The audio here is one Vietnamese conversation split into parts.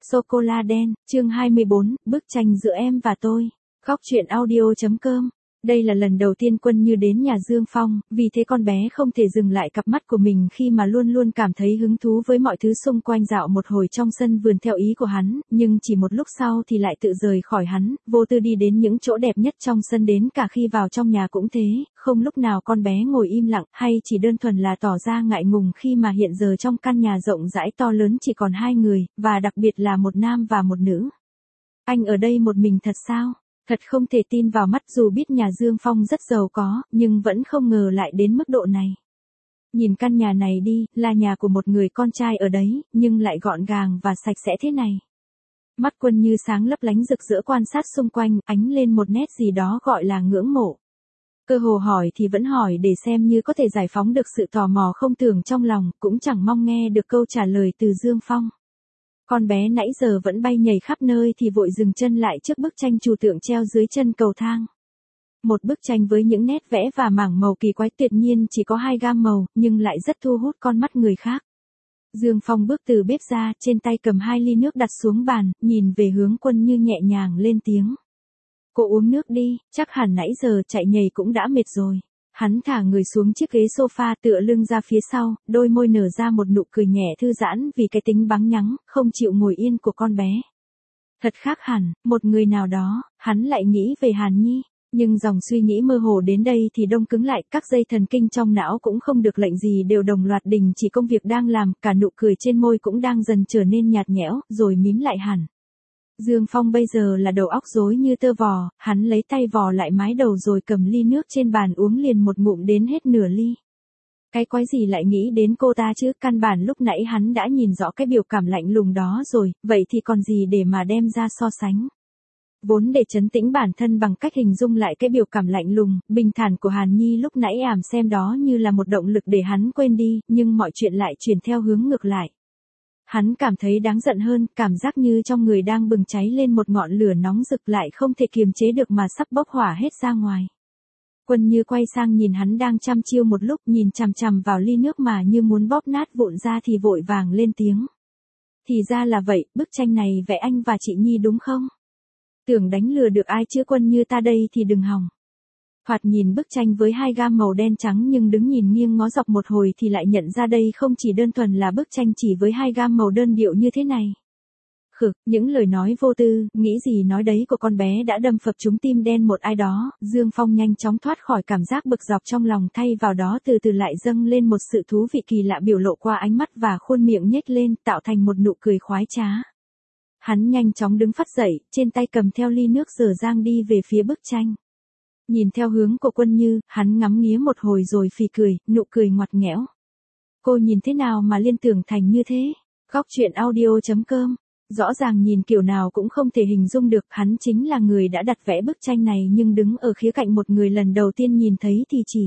Sô-cô-la đen, chương 24, bức tranh giữa em và tôi. Góc truyện audio.com. Đây là lần đầu tiên Quân Như đến nhà Dương Phong, vì thế con bé không thể dừng lại cặp mắt của mình khi mà luôn luôn cảm thấy hứng thú với mọi thứ xung quanh, dạo một hồi trong sân vườn theo ý của hắn, nhưng chỉ một lúc sau thì lại tự rời khỏi hắn, vô tư đi đến những chỗ đẹp nhất trong sân, đến cả khi vào trong nhà cũng thế, không lúc nào con bé ngồi im lặng, hay chỉ đơn thuần là tỏ ra ngại ngùng khi mà hiện giờ trong căn nhà rộng rãi to lớn chỉ còn hai người, và đặc biệt là một nam và một nữ. Anh ở đây một mình thật sao? Thật không thể tin vào mắt, dù biết nhà Dương Phong rất giàu có, nhưng vẫn không ngờ lại đến mức độ này. Nhìn căn nhà này đi, là nhà của một người con trai ở đấy, nhưng lại gọn gàng và sạch sẽ thế này. Mắt Quân Như sáng lấp lánh rực rỡ quan sát xung quanh, ánh lên một nét gì đó gọi là ngưỡng mộ. Cơ hồ hỏi thì vẫn hỏi để xem như có thể giải phóng được sự tò mò không tưởng trong lòng, cũng chẳng mong nghe được câu trả lời từ Dương Phong. Con bé nãy giờ vẫn bay nhảy khắp nơi thì vội dừng chân lại trước bức tranh trừu tượng treo dưới chân cầu thang. Một bức tranh với những nét vẽ và mảng màu kỳ quái, tuyệt nhiên chỉ có 2 gam màu, nhưng lại rất thu hút con mắt người khác. Dương Phong bước từ bếp ra, trên tay cầm 2 ly nước đặt xuống bàn, nhìn về hướng Quân Như nhẹ nhàng lên tiếng. Cô uống nước đi, chắc hẳn nãy giờ chạy nhảy cũng đã mệt rồi. Hắn thả người xuống chiếc ghế sofa, tựa lưng ra phía sau, đôi môi nở ra một nụ cười nhẹ thư giãn vì cái tính bắn nhắng, không chịu ngồi yên của con bé. Thật khác hẳn, một người nào đó, hắn lại nghĩ về Hàn Nhi. Nhưng dòng suy nghĩ mơ hồ đến đây thì đông cứng lại, các dây thần kinh trong não cũng không được lệnh gì đều đồng loạt đình chỉ công việc đang làm, cả nụ cười trên môi cũng đang dần trở nên nhạt nhẽo, rồi mím lại hẳn. Dương Phong bây giờ là đầu óc rối như tơ vò, hắn lấy tay vò lại mái đầu rồi cầm ly nước trên bàn uống liền một ngụm đến hết nửa ly. Cái quái gì lại nghĩ đến cô ta chứ, căn bản lúc nãy hắn đã nhìn rõ cái biểu cảm lạnh lùng đó rồi, vậy thì còn gì để mà đem ra so sánh. Vốn để trấn tĩnh bản thân bằng cách hình dung lại cái biểu cảm lạnh lùng, bình thản của Hàn Nhi lúc nãy, xem đó như là một động lực để hắn quên đi, nhưng mọi chuyện lại chuyển theo hướng ngược lại. Hắn cảm thấy đáng giận hơn, cảm giác như trong người đang bừng cháy lên một ngọn lửa nóng rực, lại không thể kiềm chế được mà sắp bốc hỏa hết ra ngoài. Quân Như quay sang nhìn hắn đang chăm chiêu một lúc, nhìn chằm chằm vào ly nước mà như muốn bóp nát vụn ra thì vội vàng lên tiếng. Thì ra là vậy, bức tranh này vẽ anh và chị Nhi đúng không? Tưởng đánh lừa được ai chứ, Quân Như ta đây thì đừng hòng. Thoạt nhìn bức tranh với 2 gam màu đen trắng, nhưng đứng nhìn nghiêng ngó dọc một hồi thì lại nhận ra đây không chỉ đơn thuần là bức tranh chỉ với 2 gam màu đơn điệu như thế này. Những lời nói vô tư, nghĩ gì nói đấy của con bé đã đâm phập trúng tim đen một ai đó. Dương Phong nhanh chóng thoát khỏi cảm giác bực dọc trong lòng, thay vào đó từ từ lại dâng lên một sự thú vị kỳ lạ biểu lộ qua ánh mắt và khuôn miệng nhếch lên, tạo thành một nụ cười khoái trá. Hắn nhanh chóng đứng phắt dậy, trên tay cầm theo ly nước dở dang đi về phía bức tranh. Nhìn theo hướng của Quân Như, hắn ngắm nghía một hồi rồi phì cười, nụ cười ngoặt nghẽo. Cô nhìn thế nào mà liên tưởng thành như thế? Góc truyện audio.com. Rõ ràng nhìn kiểu nào cũng không thể hình dung được, hắn chính là người đã đặt vẽ bức tranh này, nhưng đứng ở khía cạnh một người lần đầu tiên nhìn thấy thì chỉ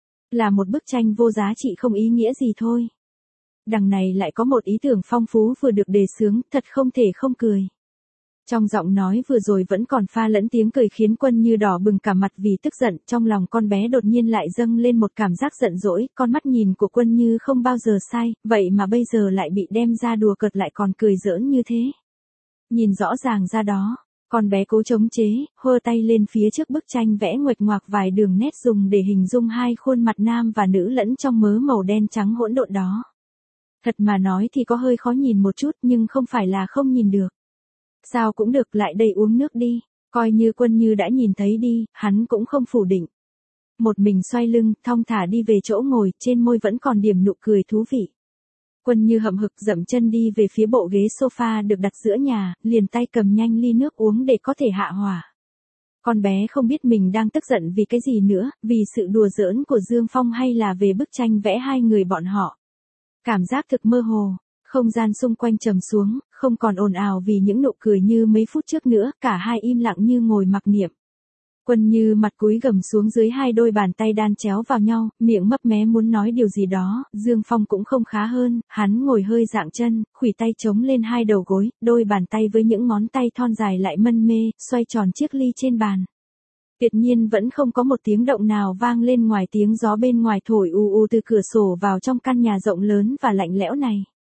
là một bức tranh vô giá trị không ý nghĩa gì thôi. Đằng này lại có một ý tưởng phong phú vừa được đề xướng, thật không thể không cười. Trong giọng nói vừa rồi vẫn còn pha lẫn tiếng cười khiến Quân Như đỏ bừng cả mặt vì tức giận, trong lòng con bé đột nhiên lại dâng lên một cảm giác giận dỗi, con mắt nhìn của Quân Như không bao giờ sai, vậy mà bây giờ lại bị đem ra đùa cợt lại còn cười giỡn như thế. Nhìn rõ ràng ra đó, con bé cố chống chế, hơ tay lên phía trước bức tranh vẽ nguệch ngoạc vài đường nét dùng để hình dung 2 khuôn mặt nam và nữ lẫn trong mớ màu đen trắng hỗn độn đó. Thật mà nói thì có hơi khó nhìn một chút, nhưng không phải là không nhìn được. Sao cũng được, lại đây uống nước đi, coi như Quân Như đã nhìn thấy đi, hắn cũng không phủ định. Một mình xoay lưng, thong thả đi về chỗ ngồi, trên môi vẫn còn điểm nụ cười thú vị. Quân Như hậm hực dậm chân đi về phía bộ ghế sofa được đặt giữa nhà, liền tay cầm nhanh ly nước uống để có thể hạ hỏa. Con bé không biết mình đang tức giận vì cái gì nữa, vì sự đùa giỡn của Dương Phong hay là về bức tranh vẽ 2 người bọn họ. Cảm giác thực mơ hồ. Không gian xung quanh trầm xuống, không còn ồn ào vì những nụ cười như mấy phút trước nữa, cả hai im lặng như ngồi mặc niệm. Quân Như mặt cúi gằm xuống dưới 2 đôi bàn tay đan chéo vào nhau, miệng mấp mé muốn nói điều gì đó. Dương Phong cũng không khá hơn, hắn ngồi hơi dạng chân, khuỷu tay chống lên 2 đầu gối, đôi bàn tay với những ngón tay thon dài lại mân mê, xoay tròn chiếc ly trên bàn. Tuyệt nhiên vẫn không có một tiếng động nào vang lên ngoài tiếng gió bên ngoài thổi u u từ cửa sổ vào trong căn nhà rộng lớn và lạnh lẽo này.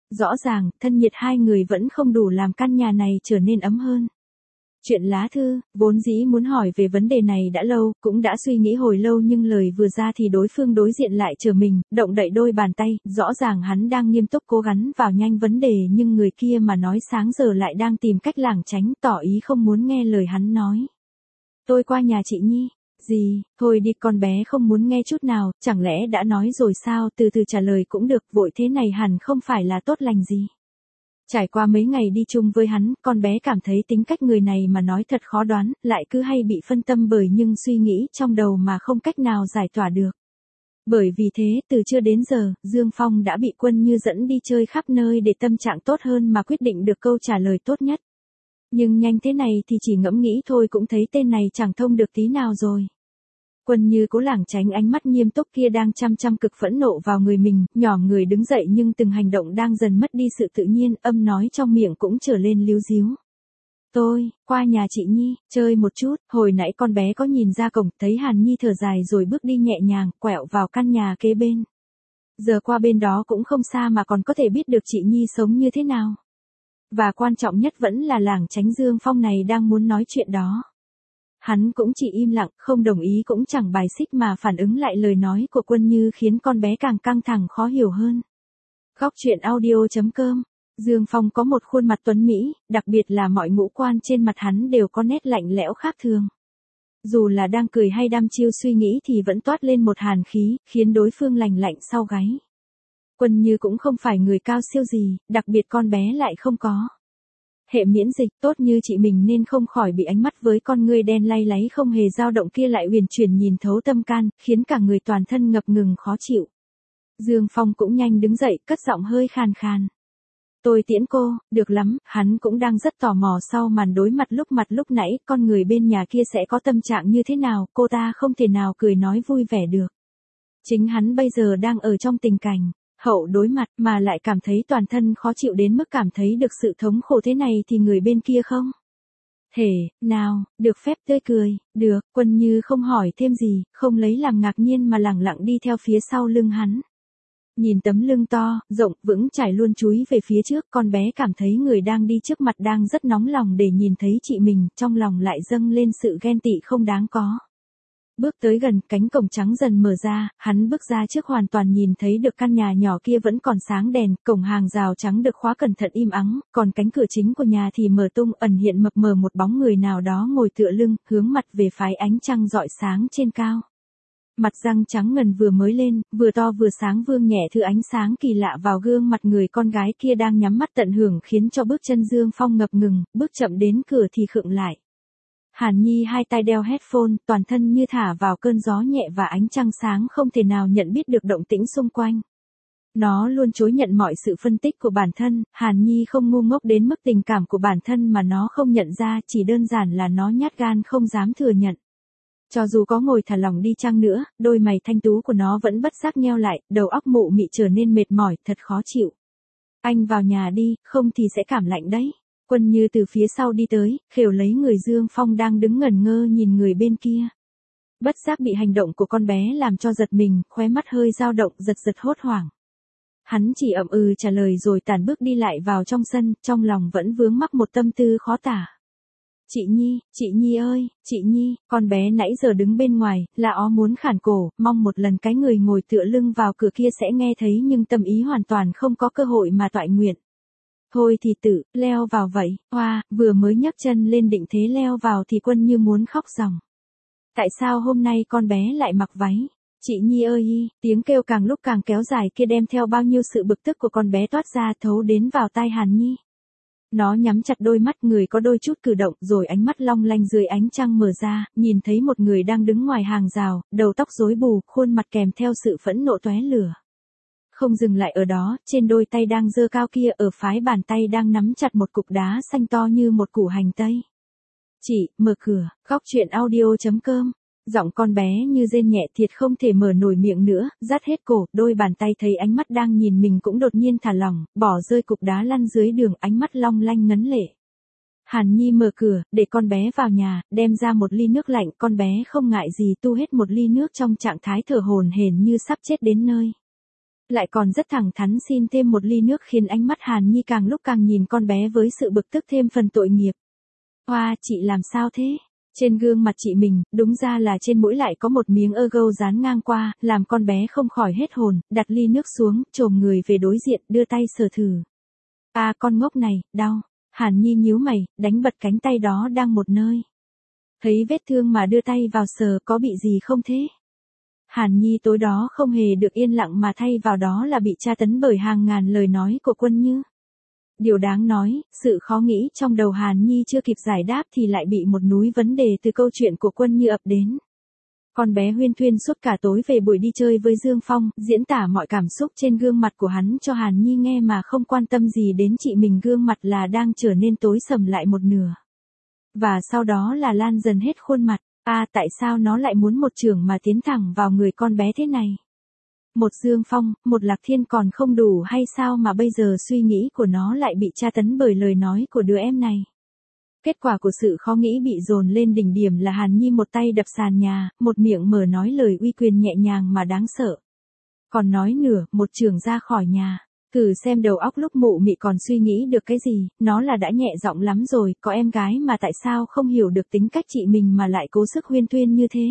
Rõ ràng, thân nhiệt hai người vẫn không đủ làm căn nhà này trở nên ấm hơn. Chuyện lá thư, vốn dĩ muốn hỏi về vấn đề này đã lâu, cũng đã suy nghĩ hồi lâu nhưng lời vừa ra thì đối phương đối diện lại chờ mình, động đậy đôi bàn tay, rõ ràng hắn đang nghiêm túc cố gắng vào nhanh vấn đề nhưng người kia mà nói sáng giờ lại đang tìm cách lảng tránh, tỏ ý không muốn nghe lời hắn nói. Tôi qua nhà chị Nhi. Gì, thôi đi con bé không muốn nghe chút nào, chẳng lẽ đã nói rồi sao, từ từ trả lời cũng được, vội thế này hẳn không phải là tốt lành gì. Trải qua mấy ngày đi chung với hắn, con bé cảm thấy tính cách người này mà nói thật khó đoán, lại cứ hay bị phân tâm bởi nhưng suy nghĩ trong đầu mà không cách nào giải tỏa được. Bởi vì thế, từ trưa đến giờ, Dương Phong đã bị Quân Như dẫn đi chơi khắp nơi để tâm trạng tốt hơn mà quyết định được câu trả lời tốt nhất. Nhưng nhanh thế này thì chỉ ngẫm nghĩ thôi cũng thấy tên này chẳng thông được tí nào rồi. Quân Như cố lảng tránh ánh mắt nghiêm túc kia đang chăm chăm cực phẫn nộ vào người mình, nhỏm người đứng dậy nhưng từng hành động đang dần mất đi sự tự nhiên, âm nói trong miệng cũng trở lên líu díu. Tôi, qua nhà chị Nhi, chơi một chút, hồi nãy con bé có nhìn ra cổng, thấy Hàn Nhi thở dài rồi bước đi nhẹ nhàng, quẹo vào căn nhà kế bên. Giờ qua bên đó cũng không xa mà còn có thể biết được chị Nhi sống như thế nào. Và quan trọng nhất vẫn là lảng tránh Dương Phong này đang muốn nói chuyện đó. Hắn cũng chỉ im lặng, không đồng ý cũng chẳng bài xích mà phản ứng lại lời nói của Quân Như khiến con bé càng căng thẳng khó hiểu hơn. Góc truyện audio.com. Dương Phong có một khuôn mặt tuấn mỹ, đặc biệt là mọi ngũ quan trên mặt hắn đều có nét lạnh lẽo khác thường. Dù là đang cười hay đăm chiêu suy nghĩ thì vẫn toát lên một hàn khí, khiến đối phương lành lạnh sau gáy. Quân Như cũng không phải người cao siêu gì, đặc biệt con bé lại không có hệ miễn dịch tốt như chị mình nên không khỏi bị ánh mắt với con ngươi đen lay láy không hề dao động kia lại uyển chuyển nhìn thấu tâm can, khiến cả người toàn thân ngập ngừng khó chịu. Dương Phong cũng nhanh đứng dậy, cất giọng hơi khàn khàn. Tôi tiễn cô, được lắm, hắn cũng đang rất tò mò sau màn đối mặt lúc nãy, con người bên nhà kia sẽ có tâm trạng như thế nào, cô ta không thể nào cười nói vui vẻ được. Chính hắn bây giờ đang ở trong tình cảnh hậu đối mặt mà lại cảm thấy toàn thân khó chịu đến mức cảm thấy được sự thống khổ thế này thì người bên kia không thể nào được phép tươi cười, được, Quân Như không hỏi thêm gì, không lấy làm ngạc nhiên mà lẳng lặng đi theo phía sau lưng hắn. Nhìn tấm lưng to, rộng, vững chãi luôn chúi về phía trước, con bé cảm thấy người đang đi trước mặt đang rất nóng lòng để nhìn thấy chị mình, trong lòng lại dâng lên sự ghen tị không đáng có. Bước tới gần, cánh cổng trắng dần mở ra, hắn bước ra trước hoàn toàn nhìn thấy được căn nhà nhỏ kia vẫn còn sáng đèn, cổng hàng rào trắng được khóa cẩn thận im ắng, còn cánh cửa chính của nhà thì mở tung, ẩn hiện mập mờ một bóng người nào đó ngồi tựa lưng, hướng mặt về phái ánh trăng rọi sáng trên cao. Mặt răng trắng ngần vừa mới lên, vừa to vừa sáng vương nhẹ thứ ánh sáng kỳ lạ vào gương mặt người con gái kia đang nhắm mắt tận hưởng khiến cho bước chân Dương Phong ngập ngừng, bước chậm đến cửa thì khựng lại. Hàn Nhi hai tay đeo headphone, toàn thân như thả vào cơn gió nhẹ và ánh trăng sáng không thể nào nhận biết được động tĩnh xung quanh. Nó luôn chối nhận mọi sự phân tích của bản thân, Hàn Nhi không ngu ngốc đến mức tình cảm của bản thân mà nó không nhận ra, chỉ đơn giản là nó nhát gan không dám thừa nhận. Cho dù có ngồi thả lỏng đi chăng nữa, đôi mày thanh tú của nó vẫn bất giác nheo lại, đầu óc mụ mị trở nên mệt mỏi, thật khó chịu. Anh vào nhà đi, không thì sẽ cảm lạnh đấy. Quân Như từ phía sau đi tới, khều lấy người Dương Phong đang đứng ngẩn ngơ nhìn người bên kia. Bất giác bị hành động của con bé làm cho giật mình, khóe mắt hơi dao động, giật hốt hoảng. Hắn chỉ ậm ừ trả lời rồi tản bước đi lại vào trong sân, trong lòng vẫn vướng mắc một tâm tư khó tả. Chị Nhi ơi, chị Nhi, con bé nãy giờ đứng bên ngoài, là ó muốn khản cổ, mong một lần cái người ngồi tựa lưng vào cửa kia sẽ nghe thấy nhưng tâm ý hoàn toàn không có cơ hội mà toại nguyện. Thôi thì tự, leo vào vậy, hoa, vừa mới nhấc chân lên định thế leo vào thì Quân Như muốn khóc ròng. Tại sao hôm nay con bé lại mặc váy? Chị Nhi ơi, tiếng kêu càng lúc càng kéo dài kia đem theo bao nhiêu sự bực tức của con bé toát ra thấu đến vào tai Hàn Nhi. Nó nhắm chặt đôi mắt, người có đôi chút cử động, rồi ánh mắt long lanh dưới ánh trăng mở ra, nhìn thấy một người đang đứng ngoài hàng rào, đầu tóc rối bù, khuôn mặt kèm theo sự phẫn nộ tóe lửa. Không dừng lại ở đó, trên đôi tay đang giơ cao kia ở phái bàn tay đang nắm chặt một cục đá xanh to như một củ hành tây. Chị, mở cửa, góc truyện audio.com. Giọng con bé như rên nhẹ thiệt không thể mở nổi miệng nữa, rát hết cổ, đôi bàn tay thấy ánh mắt đang nhìn mình cũng đột nhiên thả lỏng, bỏ rơi cục đá lăn dưới đường, ánh mắt long lanh ngấn lệ. Hàn Nhi mở cửa, để con bé vào nhà, đem ra một ly nước lạnh, con bé không ngại gì tu hết một ly nước trong trạng thái thở hổn hển như sắp chết đến nơi. Lại còn rất thẳng thắn xin thêm một ly nước khiến ánh mắt Hàn Nhi càng lúc càng nhìn con bé với sự bực tức thêm phần tội nghiệp. Hoa, chị làm sao thế? Trên gương mặt chị mình, đúng ra là trên mũi lại có một miếng ơ dán ngang qua, làm con bé không khỏi hết hồn, đặt ly nước xuống, chồm người về đối diện, đưa tay sờ thử. À con ngốc này, đau. Hàn Nhi nhíu mày, đánh bật cánh tay đó đang một nơi. Thấy vết thương mà đưa tay vào sờ, có bị gì không thế? Hàn Nhi tối đó không hề được yên lặng mà thay vào đó là bị tra tấn bởi hàng ngàn lời nói của Quân Như. Điều đáng nói, sự khó nghĩ trong đầu Hàn Nhi chưa kịp giải đáp thì lại bị một núi vấn đề từ câu chuyện của Quân Như ập đến. Con bé huyên thuyên suốt cả tối về buổi đi chơi với Dương Phong, diễn tả mọi cảm xúc trên gương mặt của hắn cho Hàn Nhi nghe mà không quan tâm gì đến chị mình, gương mặt là đang trở nên tối sầm lại một nửa. Và sau đó là lan dần hết khuôn mặt. À tại sao nó lại muốn một chưởng mà tiến thẳng vào người con bé thế này? Một Dương Phong, một Lạc Thiên còn không đủ hay sao mà bây giờ suy nghĩ của nó lại bị tra tấn bởi lời nói của đứa em này? Kết quả của sự khó nghĩ bị dồn lên đỉnh điểm là Hàn Nhi một tay đập sàn nhà, một miệng mở nói lời uy quyền nhẹ nhàng mà đáng sợ. Còn nói nửa, một chưởng ra khỏi nhà. Thử xem đầu óc lúc mụ mị còn suy nghĩ được cái gì, nó là đã nhẹ giọng lắm rồi, có em gái mà tại sao không hiểu được tính cách chị mình mà lại cố sức huyên thuyên như thế.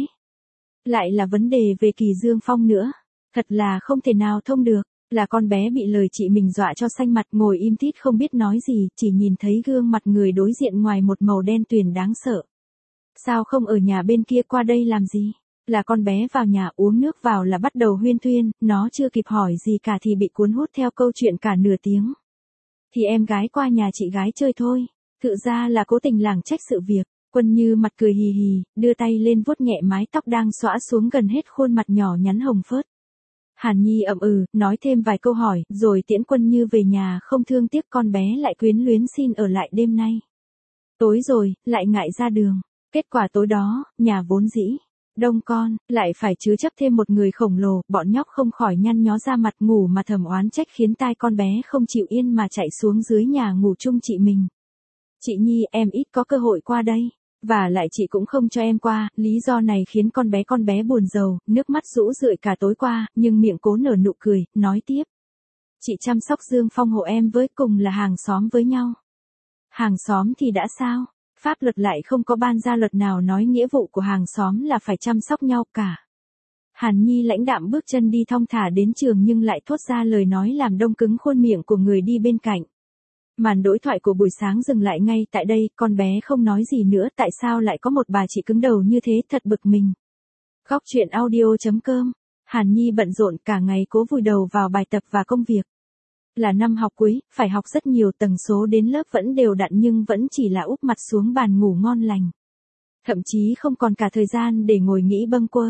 Lại là vấn đề về Kỳ Dương Phong nữa. Thật là không thể nào thông được, là con bé bị lời chị mình dọa cho xanh mặt, ngồi im tít không biết nói gì, chỉ nhìn thấy gương mặt người đối diện ngoài một màu đen tuyền đáng sợ. Sao không ở nhà bên kia qua đây làm gì? Là con bé vào nhà uống nước vào là bắt đầu huyên thuyên, nó chưa kịp hỏi gì cả thì bị cuốn hút theo câu chuyện cả nửa tiếng. Thì em gái qua nhà chị gái chơi thôi, thực ra là cố tình lảng trách sự việc. Quân Như mặt cười hì hì, đưa tay lên vuốt nhẹ mái tóc đang xõa xuống gần hết khuôn mặt nhỏ nhắn hồng phớt. Hàn Nhi ậm nói thêm vài câu hỏi, rồi tiễn Quân Như về nhà, không thương tiếc con bé lại quyến luyến xin ở lại đêm nay. Tối rồi, lại ngại ra đường. Kết quả tối đó, nhà vốn dĩ đông con, lại phải chứa chấp thêm một người khổng lồ, bọn nhóc không khỏi nhăn nhó ra mặt ngủ mà thầm oán trách, khiến tai con bé không chịu yên mà chạy xuống dưới nhà ngủ chung chị mình. Chị Nhi, em ít có cơ hội qua đây. Và lại chị cũng không cho em qua, lý do này khiến con bé buồn rầu, nước mắt rũ rượi cả tối qua, nhưng miệng cố nở nụ cười, nói tiếp. Chị chăm sóc Dương Phong hộ em với, cùng là hàng xóm với nhau. Hàng xóm thì đã sao? Pháp luật lại không có ban ra luật nào nói nghĩa vụ của hàng xóm là phải chăm sóc nhau cả. Hàn Nhi lãnh đạm bước chân đi thong thả đến trường nhưng lại thốt ra lời nói làm đông cứng khuôn miệng của người đi bên cạnh. Màn đối thoại của buổi sáng dừng lại ngay tại đây, con bé không nói gì nữa, tại sao lại có một bà chị cứng đầu như thế, thật bực mình. Góc truyện audio.com. Hàn Nhi bận rộn cả ngày cố vùi đầu vào bài tập và công việc. Là năm học cuối, phải học rất nhiều, tần số đến lớp vẫn đều đặn nhưng vẫn chỉ là úp mặt xuống bàn ngủ ngon lành. Thậm chí không còn cả thời gian để ngồi nghĩ bâng quơ.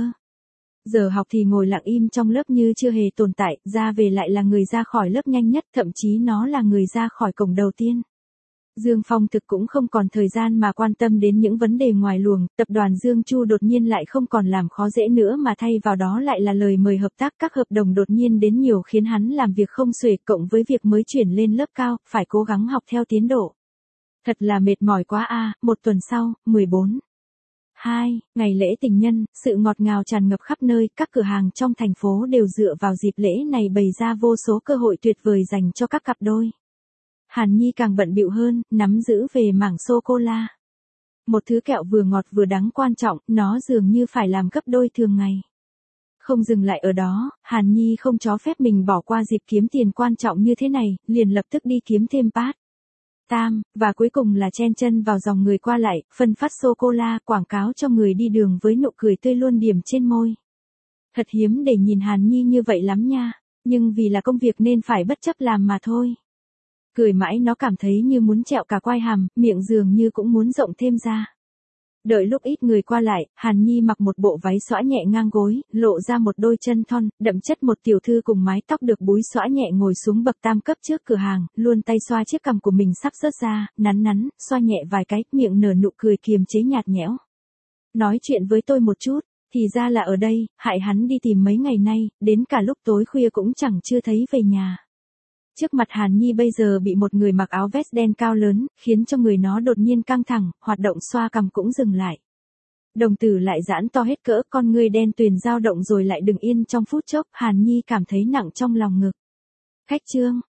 Giờ học thì ngồi lặng im trong lớp như chưa hề tồn tại, ra về lại là người ra khỏi lớp nhanh nhất, thậm chí nó là người ra khỏi cổng đầu tiên. Dương Phong thực cũng không còn thời gian mà quan tâm đến những vấn đề ngoài luồng, tập đoàn Dương Chu đột nhiên lại không còn làm khó dễ nữa mà thay vào đó lại là lời mời hợp tác, các hợp đồng đột nhiên đến nhiều khiến hắn làm việc không xuể, cộng với việc mới chuyển lên lớp cao, phải cố gắng học theo tiến độ. Thật là mệt mỏi quá a. Một tuần sau, 14/2, ngày lễ tình nhân, sự ngọt ngào tràn ngập khắp nơi, các cửa hàng trong thành phố đều dựa vào dịp lễ này bày ra vô số cơ hội tuyệt vời dành cho các cặp đôi. Hàn Nhi càng bận bịu hơn, nắm giữ về mảng sô-cô-la. Một thứ kẹo vừa ngọt vừa đắng quan trọng, nó dường như phải làm gấp đôi thường ngày. Không dừng lại ở đó, Hàn Nhi không cho phép mình bỏ qua dịp kiếm tiền quan trọng như thế này, liền lập tức đi kiếm thêm part-time, và cuối cùng là chen chân vào dòng người qua lại, phân phát sô-cô-la, quảng cáo cho người đi đường với nụ cười tươi luôn điểm trên môi. Thật hiếm để nhìn Hàn Nhi như vậy lắm nha, nhưng vì là công việc nên phải bất chấp làm mà thôi. Cười mãi nó cảm thấy như muốn trẹo cả quai hàm, miệng dường như cũng muốn rộng thêm ra. Đợi lúc ít người qua lại, Hàn Nhi mặc một bộ váy xõa nhẹ ngang gối, lộ ra một đôi chân thon, đậm chất một tiểu thư cùng mái tóc được búi xõa nhẹ ngồi xuống bậc tam cấp trước cửa hàng, luôn tay xoa chiếc cằm của mình sắp rớt ra, nắn, xoa nhẹ vài cái, miệng nở nụ cười kiềm chế nhạt nhẽo. Nói chuyện với tôi một chút, thì ra là ở đây, hại hắn đi tìm mấy ngày nay, đến cả lúc tối khuya cũng chẳng chưa thấy về nhà. Trước mặt Hàn Nhi bây giờ bị một người mặc áo vest đen cao lớn, khiến cho người nó đột nhiên căng thẳng, hoạt động xoa cằm cũng dừng lại. Đồng tử lại giãn to hết cỡ, con ngươi đen tuyền dao động rồi lại đứng yên trong phút chốc, Hàn Nhi cảm thấy nặng trong lòng ngực. Khách Trương,